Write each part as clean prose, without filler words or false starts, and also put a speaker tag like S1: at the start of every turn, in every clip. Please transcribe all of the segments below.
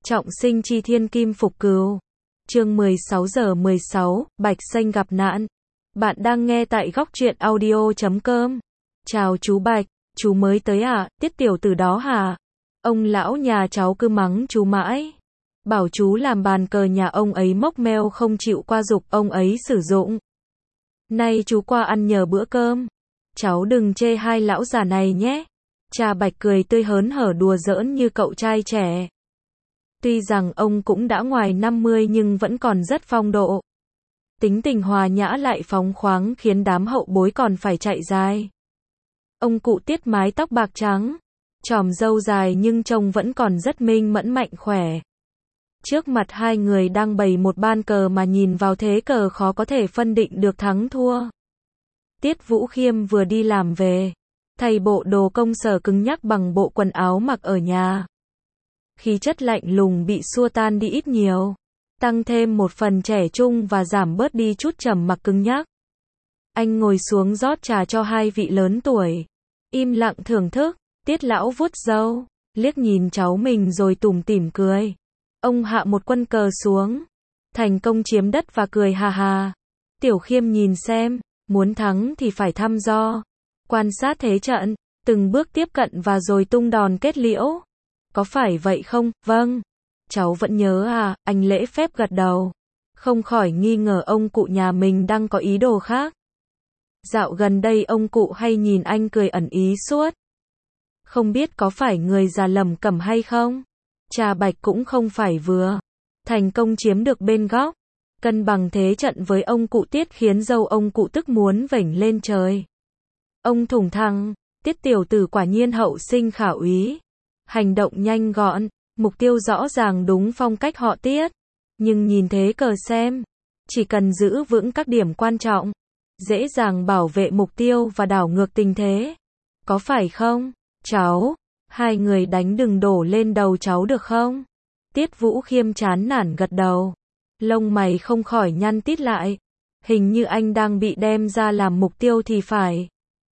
S1: Trọng sinh chi thiên kim phục cừu. Chương 16:16, Bạch Xanh gặp nạn. Bạn đang nghe tại góc truyện audio.com. Chào chú Bạch, chú mới tới à, Tiết tiểu tử đó hả? Ông lão nhà cháu cứ mắng chú mãi. Bảo chú làm bàn cờ nhà ông ấy mốc meo không chịu qua giục ông ấy sử dụng. Nay chú qua ăn nhờ bữa cơm. Cháu đừng chê hai lão già này nhé. Cha Bạch cười tươi hớn hở đùa giỡn như cậu trai trẻ. Tuy rằng ông cũng đã ngoài 50 nhưng vẫn còn rất phong độ. Tính tình hòa nhã lại phóng khoáng khiến đám hậu bối còn phải chạy dài. Ông cụ Tiết mái tóc bạc trắng, chòm râu dài nhưng trông vẫn còn rất minh mẫn mạnh khỏe. Trước mặt hai người đang bày một ban cờ mà nhìn vào thế cờ khó có thể phân định được thắng thua. Tiết Vũ Khiêm vừa đi làm về, thay bộ đồ công sở cứng nhắc bằng bộ quần áo mặc ở nhà. Khí chất lạnh lùng bị xua tan đi ít nhiều, tăng thêm một phần trẻ trung và giảm bớt đi chút trầm mặc cứng nhắc. Anh ngồi xuống rót trà cho hai vị lớn tuổi, im lặng thưởng thức. Tiết lão vuốt râu, liếc nhìn cháu mình rồi tủm tỉm cười. Ông hạ một quân cờ xuống, thành công chiếm đất và cười hà hà. Tiểu Khiêm nhìn xem, muốn thắng thì phải thăm dò, quan sát thế trận, từng bước tiếp cận và rồi tung đòn kết liễu. Có phải vậy không? Vâng. Cháu vẫn nhớ à, anh lễ phép gật đầu. Không khỏi nghi ngờ ông cụ nhà mình đang có ý đồ khác. Dạo gần đây ông cụ hay nhìn anh cười ẩn ý suốt. Không biết có phải người già lầm cẩm hay không? Cha Bạch cũng không phải vừa thành công chiếm được bên góc, cân bằng thế trận với ông cụ Tiết khiến dâu ông cụ tức muốn vểnh lên trời. Ông thủng thẳng, Tiết tiểu tử quả nhiên hậu sinh khả úy. Hành động nhanh gọn, mục tiêu rõ ràng đúng phong cách họ Tiết. Nhưng nhìn thế cờ xem, chỉ cần giữ vững các điểm quan trọng, dễ dàng bảo vệ mục tiêu và đảo ngược tình thế. Có phải không, cháu? Hai người đánh đừng đổ lên đầu cháu được không? Tiết Vũ Khiêm chán nản gật đầu. Lông mày không khỏi nhăn tít lại. Hình như anh đang bị đem ra làm mục tiêu thì phải.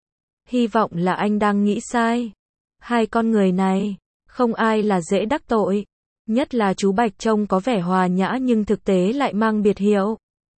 S1: Hy vọng là anh đang nghĩ sai. Hai con người này, không ai là dễ đắc tội. Nhất là chú Bạch trông có vẻ hòa nhã nhưng thực tế lại mang biệt hiệu.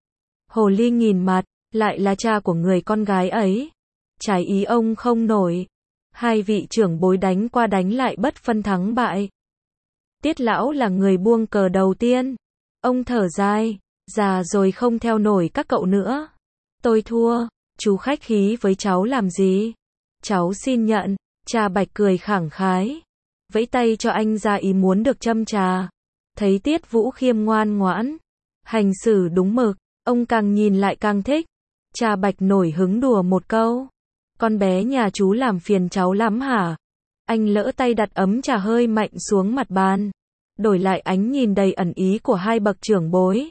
S1: Hồ ly nghìn mặt, lại là cha của người con gái ấy. Trái ý ông không nổi. Hai vị trưởng bối đánh qua đánh lại bất phân thắng bại. Tiết lão là người buông cờ đầu tiên. Ông thở dài, già rồi không theo nổi các cậu nữa. Tôi thua, chú khách khí với cháu làm gì? Cháu xin nhận, cha Bạch cười khẳng khái. Vẫy tay cho anh ra ý muốn được châm trà. Thấy Tiết Vũ Khiêm ngoan ngoãn, hành xử đúng mực, ông càng nhìn lại càng thích. Cha Bạch nổi hứng đùa một câu. Con bé nhà chú làm phiền cháu lắm hả? Anh lỡ tay đặt ấm trà hơi mạnh xuống mặt bàn. Đổi lại ánh nhìn đầy ẩn ý của hai bậc trưởng bối.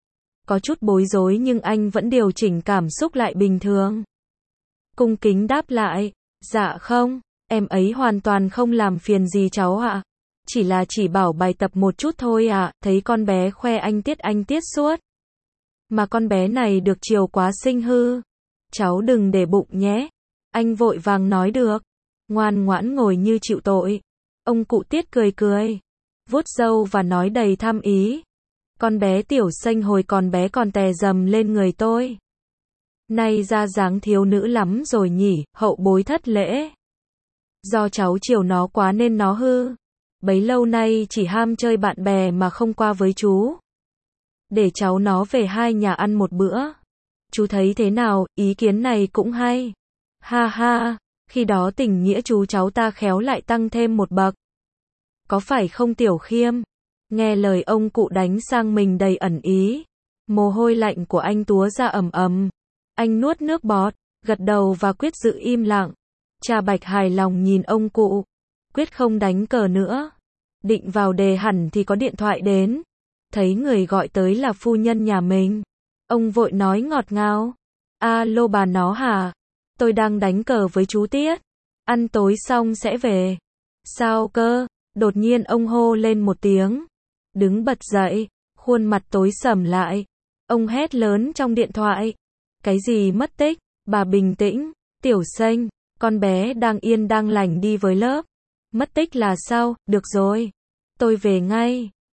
S1: Có chút bối rối nhưng anh vẫn điều chỉnh cảm xúc lại bình thường. Cung kính đáp lại, dạ không, em ấy hoàn toàn không làm phiền gì cháu ạ. Chỉ là chỉ bảo bài tập một chút thôi ạ, thấy con bé khoe anh Tiết suốt. Mà con bé này được chiều quá xinh hư. Cháu đừng để bụng nhé. Anh vội vàng nói được. Ngoan ngoãn ngồi như chịu tội. Ông cụ Tiết cười cười, vuốt râu và nói đầy thâm ý. Con bé tiểu xanh hồi còn bé còn tè dầm lên người tôi. Nay ra dáng thiếu nữ lắm rồi nhỉ, hậu bối thất lễ. Do cháu chiều nó quá nên nó hư. Bấy lâu nay chỉ ham chơi bạn bè mà không qua với chú. Để cháu nó về hai nhà ăn một bữa. Chú thấy thế nào, ý kiến này cũng hay. Ha ha, khi đó tình nghĩa chú cháu ta khéo lại tăng thêm một bậc. Có phải không Tiểu Khiêm? Nghe lời ông cụ đánh sang mình đầy ẩn ý. Mồ hôi lạnh của anh túa ra ầm ầm. Anh nuốt nước bọt, gật đầu và quyết giữ im lặng. Cha Bạch hài lòng nhìn ông cụ. Quyết không đánh cờ nữa. Định vào đề hẳn thì có điện thoại đến. Thấy người gọi tới là phu nhân nhà mình. Ông vội nói ngọt ngào. Alo bà nó hả? Tôi đang đánh cờ với chú Tiết. Ăn tối xong sẽ về. Sao cơ? Đột nhiên ông hô lên một tiếng. Đứng bật dậy, khuôn mặt tối sầm lại. Ông hét lớn trong điện thoại. Cái gì mất tích? Bà bình tĩnh. Tiểu Xanh, con bé đang yên đang lành đi với lớp. Mất tích là sao? Được rồi. Tôi về ngay.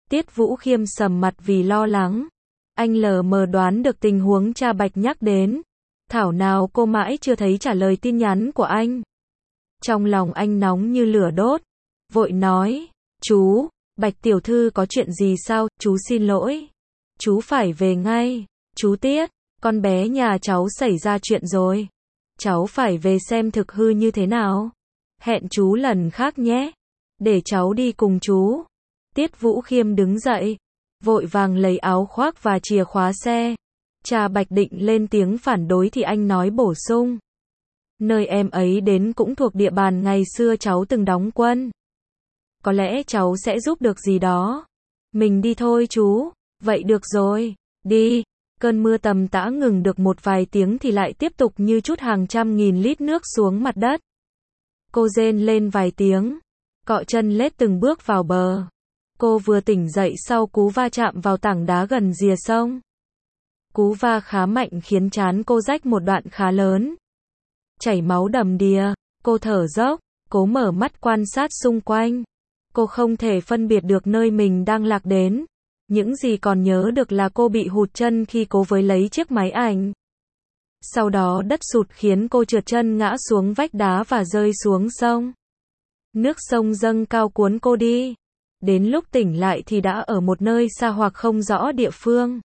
S1: Tiết Vũ Khiêm sầm mặt vì lo lắng. Anh lờ mờ đoán được tình huống cha Bạch nhắc đến. Thảo nào cô mãi chưa thấy trả lời tin nhắn của anh. Trong lòng anh nóng như lửa đốt. Vội nói, chú, Bạch tiểu thư có chuyện gì sao, chú xin lỗi. Chú phải về ngay. Chú Tiết, con bé nhà cháu xảy ra chuyện rồi. Cháu phải về xem thực hư như thế nào. Hẹn chú lần khác nhé. Để cháu đi cùng chú. Tiết Vũ Khiêm đứng dậy. Vội vàng lấy áo khoác và chìa khóa xe. Cha Bạch định lên tiếng phản đối thì anh nói bổ sung. Nơi em ấy đến cũng thuộc địa bàn ngày xưa cháu từng đóng quân. Có lẽ cháu sẽ giúp được gì đó. Mình đi thôi chú. Vậy được rồi, đi. Cơn mưa tầm tã ngừng được một vài tiếng thì lại tiếp tục như trút hàng trăm nghìn lít nước xuống mặt đất. Cô rên lên vài tiếng, cọ chân lết từng bước vào bờ. Cô vừa tỉnh dậy sau cú va chạm vào tảng đá gần rìa sông. Cú va khá mạnh khiến trán cô rách một đoạn khá lớn. Chảy máu đầm đìa, cô thở dốc, cố mở mắt quan sát xung quanh. Cô không thể phân biệt được nơi mình đang lạc đến. Những gì còn nhớ được là cô bị hụt chân khi cố với lấy chiếc máy ảnh. Sau đó đất sụt khiến cô trượt chân ngã xuống vách đá và rơi xuống sông. Nước sông dâng cao cuốn cô đi. Đến lúc tỉnh lại thì đã ở một nơi xa hoặc không rõ địa phương.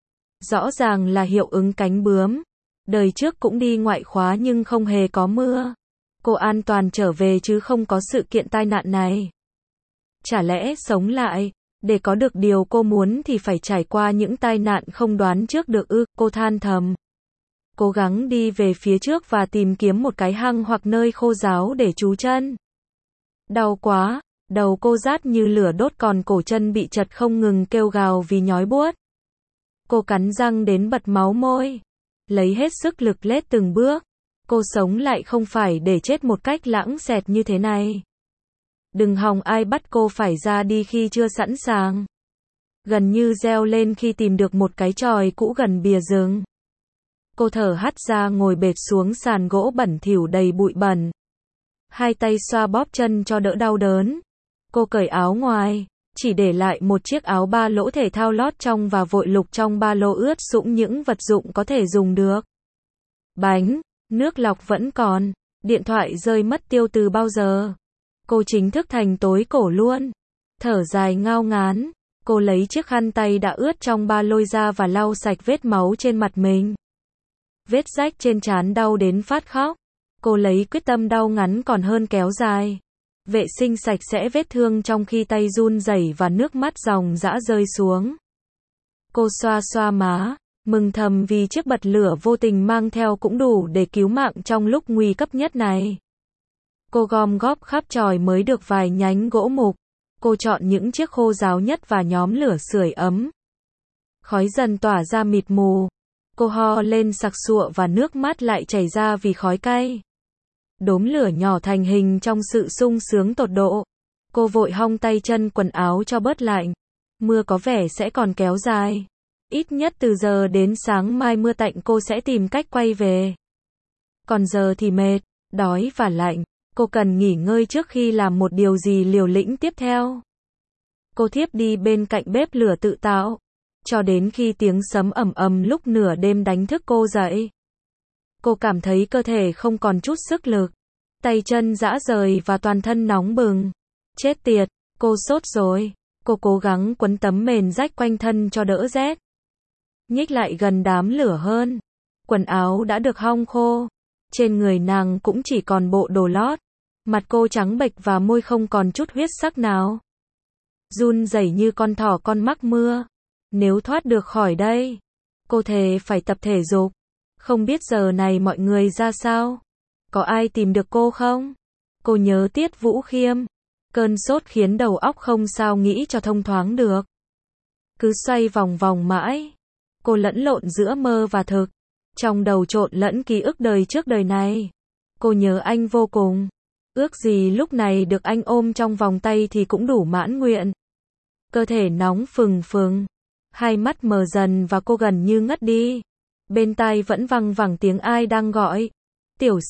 S1: Rõ ràng là hiệu ứng cánh bướm. Đời trước cũng đi ngoại khóa nhưng không hề có mưa. Cô an toàn trở về chứ không có sự kiện tai nạn này. Chả lẽ sống lại, để có được điều cô muốn thì phải trải qua những tai nạn không đoán trước được ư, cô than thầm. Cố gắng đi về phía trước và tìm kiếm một cái hang hoặc nơi khô ráo để trú chân. Đau quá, đầu cô rát như lửa đốt còn cổ chân bị chật không ngừng kêu gào vì nhói buốt. Cô cắn răng đến bật máu môi. Lấy hết sức lực lết từng bước. Cô sống lại không phải để chết một cách lãng xẹt như thế này. Đừng hòng ai bắt cô phải ra đi khi chưa sẵn sàng. Gần như reo lên khi tìm được một cái chòi cũ gần bìa rừng. Cô thở hắt ra ngồi bệt xuống sàn gỗ bẩn thỉu đầy bụi bẩn. Hai tay xoa bóp chân cho đỡ đau đớn. Cô cởi áo ngoài, chỉ để lại một chiếc áo ba lỗ thể thao lót trong và vội lục trong ba lô ướt sũng những vật dụng có thể dùng được. Bánh, nước lọc vẫn còn, điện thoại rơi mất tiêu từ bao giờ. Cô chính thức thành tối cổ luôn. Thở dài ngao ngán, cô lấy chiếc khăn tay đã ướt trong ba lô ra và lau sạch vết máu trên mặt mình. Vết rách trên trán đau đến phát khóc. Cô lấy quyết tâm đau ngắn còn hơn kéo dài. Vệ sinh sạch sẽ vết thương trong khi tay run rẩy và nước mắt ròng rã rơi xuống. Cô xoa xoa má, mừng thầm vì chiếc bật lửa vô tình mang theo cũng đủ để cứu mạng trong lúc nguy cấp nhất này. Cô gom góp khắp chòi mới được vài nhánh gỗ mục. Cô chọn những chiếc khô ráo nhất và nhóm lửa sưởi ấm. Khói dần tỏa ra mịt mù. Cô ho lên sặc sụa và nước mắt lại chảy ra vì khói cay. Đốm lửa nhỏ thành hình trong sự sung sướng tột độ. Cô vội hong tay chân quần áo cho bớt lạnh. Mưa có vẻ sẽ còn kéo dài. Ít nhất từ giờ đến sáng mai mưa tạnh cô sẽ tìm cách quay về. Còn giờ thì mệt, đói và lạnh. Cô cần nghỉ ngơi trước khi làm một điều gì liều lĩnh tiếp theo. Cô thiếp đi bên cạnh bếp lửa tự tạo. Cho đến khi tiếng sấm ầm ầm lúc nửa đêm đánh thức cô dậy. Cô cảm thấy cơ thể không còn chút sức lực. Tay chân rã rời và toàn thân nóng bừng. Chết tiệt, cô sốt rồi. Cô cố gắng quấn tấm mền rách quanh thân cho đỡ rét. Nhích lại gần đám lửa hơn. Quần áo đã được hong khô. Trên người nàng cũng chỉ còn bộ đồ lót. Mặt cô trắng bệch và môi không còn chút huyết sắc nào. Run rẩy như con thỏ con mắc mưa. Nếu thoát được khỏi đây, cô thề phải tập thể dục. Không biết giờ này mọi người ra sao? Có ai tìm được cô không? Cô nhớ Tiết Vũ Khiêm. Cơn sốt khiến đầu óc không sao nghĩ cho thông thoáng được. Cứ xoay vòng vòng mãi. Cô lẫn lộn giữa mơ và thực. Trong đầu trộn lẫn ký ức đời trước đời này. Cô nhớ anh vô cùng. Ước gì lúc này được anh ôm trong vòng tay thì cũng đủ mãn nguyện. Cơ thể nóng phừng phừng. Hai mắt mờ dần và cô gần như ngất đi. Bên tai vẫn văng vẳng tiếng ai đang gọi. Tiểu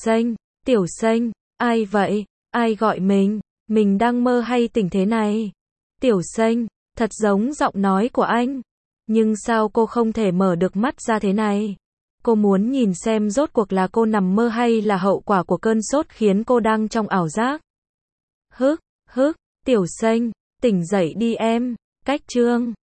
S1: Xanh, ai vậy? Ai gọi mình? Mình đang mơ hay tỉnh thế này? Tiểu Xanh, Thật giống giọng nói của anh. Nhưng sao cô không thể mở được mắt ra thế này? Cô muốn nhìn xem rốt cuộc là cô nằm mơ hay là hậu quả của cơn sốt khiến cô đang trong ảo giác. Hức, Tiểu Xanh, tỉnh dậy đi em. Cách chương